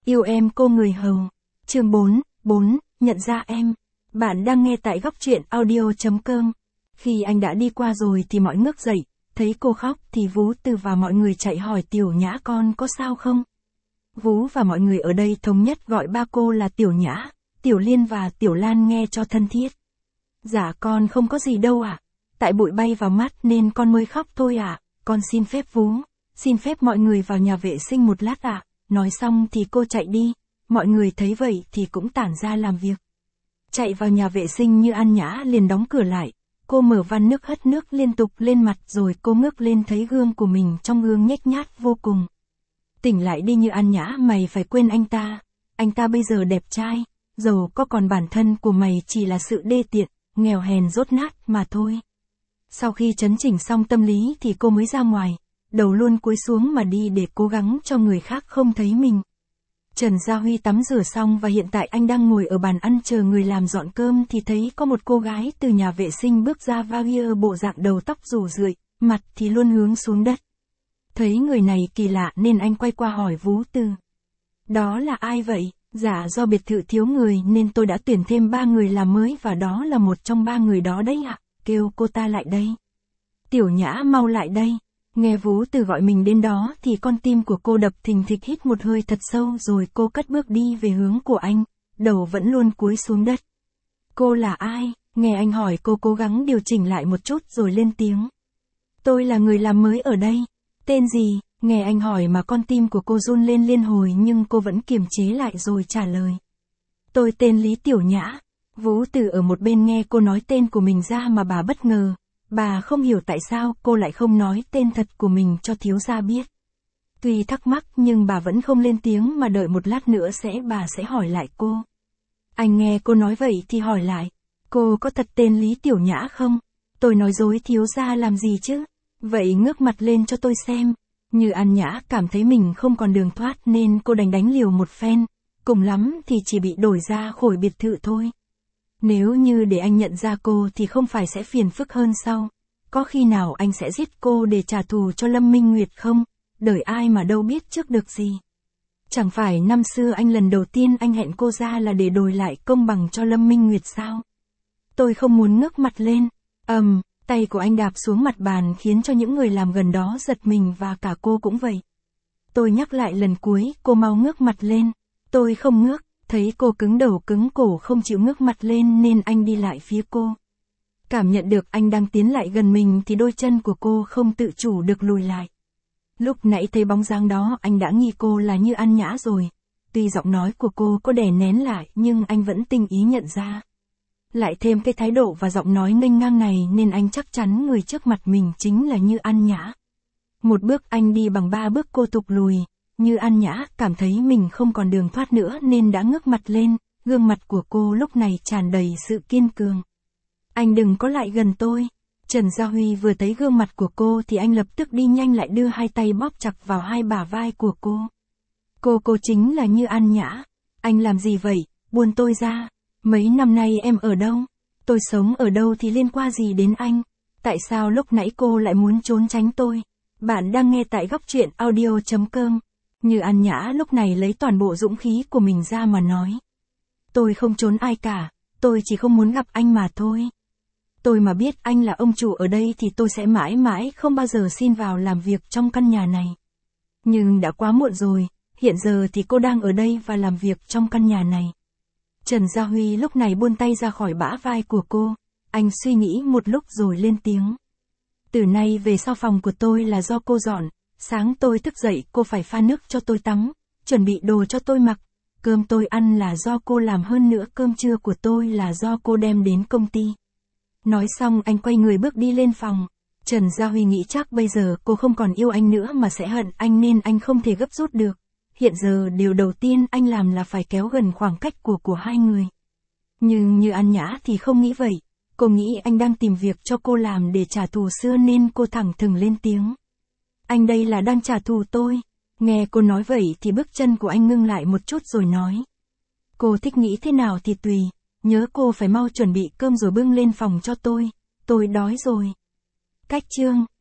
Yêu em cô người hầu. Chương 4, nhận ra em. Bạn đang nghe tại góc truyện audio.com. Khi anh đã đi qua rồi thì mọi ngước dậy, thấy cô khóc thì Vú Từ và mọi người chạy hỏi Tiểu Nhã con có sao không? Vú và mọi người ở đây thống nhất gọi ba cô là Tiểu Nhã, Tiểu Liên và Tiểu Lan nghe cho thân thiết. Dạ con không có gì đâu ạ. Tại bụi bay vào mắt nên con mới khóc thôi ạ. Con xin phép Vú, xin phép mọi người vào nhà vệ sinh một lát ạ. Nói xong thì cô chạy đi, mọi người thấy vậy thì cũng tản ra làm việc. Chạy vào nhà vệ sinh Như An Nhã liền đóng cửa lại, cô mở van nước hất nước liên tục lên mặt rồi cô ngước lên thấy gương của mình trong gương nhếch nhác vô cùng. Tỉnh lại đi Như An Nhã, mày phải quên anh ta bây giờ đẹp trai, giàu có, còn bản thân của mày chỉ là sự đê tiện, nghèo hèn dốt nát mà thôi. Sau khi chấn chỉnh xong tâm lý thì cô mới ra ngoài, đầu luôn cúi xuống mà đi để cố gắng cho người khác không thấy mình. Trần Gia Huy tắm rửa xong và hiện tại anh đang ngồi ở bàn ăn chờ người làm dọn cơm thì thấy có một cô gái từ nhà vệ sinh bước ra, Vagir bộ dạng đầu tóc rủ rượi, mặt thì luôn hướng xuống đất. Thấy người này kỳ lạ nên anh quay qua hỏi Vú Từ. Đó là ai vậy? Dạ do biệt thự thiếu người nên tôi đã tuyển thêm 3 người làm mới và đó là một trong 3 người đó đấy ạ. Kêu cô ta lại đây. Tiểu Nhã mau lại đây. Nghe Vú Từ gọi mình đến đó thì con tim của cô đập thình thịch, hít một hơi thật sâu rồi cô cất bước đi về hướng của anh, đầu vẫn luôn cúi xuống đất. Cô là ai? Nghe anh hỏi cô cố gắng điều chỉnh lại một chút rồi lên tiếng. Tôi là người làm mới ở đây. Tên gì? Nghe anh hỏi mà con tim của cô run lên liên hồi nhưng cô vẫn kiềm chế lại rồi trả lời. Tôi tên Lý Tiểu Nhã. Vú Từ ở một bên nghe cô nói tên của mình ra mà bà bất ngờ. Bà không hiểu tại sao cô lại không nói tên thật của mình cho thiếu gia biết. Tuy thắc mắc nhưng bà vẫn không lên tiếng mà đợi một lát nữa bà sẽ hỏi lại cô. Anh nghe cô nói vậy thì hỏi lại. Cô có thật tên Lý Tiểu Nhã không? Tôi nói dối thiếu gia làm gì chứ? Vậy ngước mặt lên cho tôi xem. Như An Nhã cảm thấy mình không còn đường thoát nên cô đành đánh liều một phen. Cùng lắm thì chỉ bị đổi ra khỏi biệt thự thôi. Nếu như để anh nhận ra cô thì không phải sẽ phiền phức hơn sao? Có khi nào anh sẽ giết cô để trả thù cho Lâm Minh Nguyệt không? Đời ai mà đâu biết trước được gì. Chẳng phải năm xưa anh lần đầu tiên anh hẹn cô ra là để đòi lại công bằng cho Lâm Minh Nguyệt sao? Tôi không muốn ngước mặt lên. Tay của anh đạp xuống mặt bàn khiến cho những người làm gần đó giật mình và cả cô cũng vậy. Tôi nhắc lại lần cuối, cô mau ngước mặt lên. Tôi không ngước. Thấy cô cứng đầu cứng cổ không chịu ngước mặt lên nên anh đi lại phía cô. Cảm nhận được anh đang tiến lại gần mình thì đôi chân của cô không tự chủ được lùi lại. Lúc nãy thấy bóng dáng đó anh đã nghi cô là Như An Nhã rồi. Tuy giọng nói của cô có đè nén lại nhưng anh vẫn tinh ý nhận ra. Lại thêm cái thái độ và giọng nói nghênh ngang này nên anh chắc chắn người trước mặt mình chính là Như An Nhã. Một bước anh đi bằng 3 bước cô thụt lùi. Như An Nhã cảm thấy mình không còn đường thoát nữa nên đã ngước mặt lên, gương mặt của cô lúc này tràn đầy sự kiên cường. Anh đừng có lại gần tôi. Trần Gia Huy vừa thấy gương mặt của cô thì anh lập tức đi nhanh lại đưa 2 tay bóp chặt vào 2 bả vai của cô. Cô chính là Như An Nhã. Anh làm gì vậy? Buông tôi ra. Mấy năm nay em ở đâu? Tôi sống ở đâu thì liên quan gì đến anh? Tại sao lúc nãy cô lại muốn trốn tránh tôi? Bạn đang nghe tại góc truyện audio.com. Như An Nhã lúc này lấy toàn bộ dũng khí của mình ra mà nói. Tôi không trốn ai cả, tôi chỉ không muốn gặp anh mà thôi. Tôi mà biết anh là ông chủ ở đây thì tôi sẽ mãi mãi không bao giờ xin vào làm việc trong căn nhà này. Nhưng đã quá muộn rồi, hiện giờ thì cô đang ở đây và làm việc trong căn nhà này. Trần Gia Huy lúc này buông tay ra khỏi bả vai của cô, anh suy nghĩ một lúc rồi lên tiếng. Từ nay về sau phòng của tôi là do cô dọn. Sáng tôi thức dậy cô phải pha nước cho tôi tắm, chuẩn bị đồ cho tôi mặc, cơm tôi ăn là do cô làm, hơn nữa cơm trưa của tôi là do cô đem đến công ty. Nói xong anh quay người bước đi lên phòng. Trần Gia Huy nghĩ chắc bây giờ cô không còn yêu anh nữa mà sẽ hận anh nên anh không thể gấp rút được. Hiện giờ điều đầu tiên anh làm là phải kéo gần khoảng cách của hai người. Nhưng Như An Nhã thì không nghĩ vậy. Cô nghĩ anh đang tìm việc cho cô làm để trả thù xưa nên cô thẳng thừng lên tiếng. Anh đây là đang trả thù tôi. Nghe cô nói vậy thì bước chân của anh ngưng lại một chút rồi nói. Cô thích nghĩ thế nào thì tùy. Nhớ cô phải mau chuẩn bị cơm rồi bưng lên phòng cho tôi đói rồi. Cách chương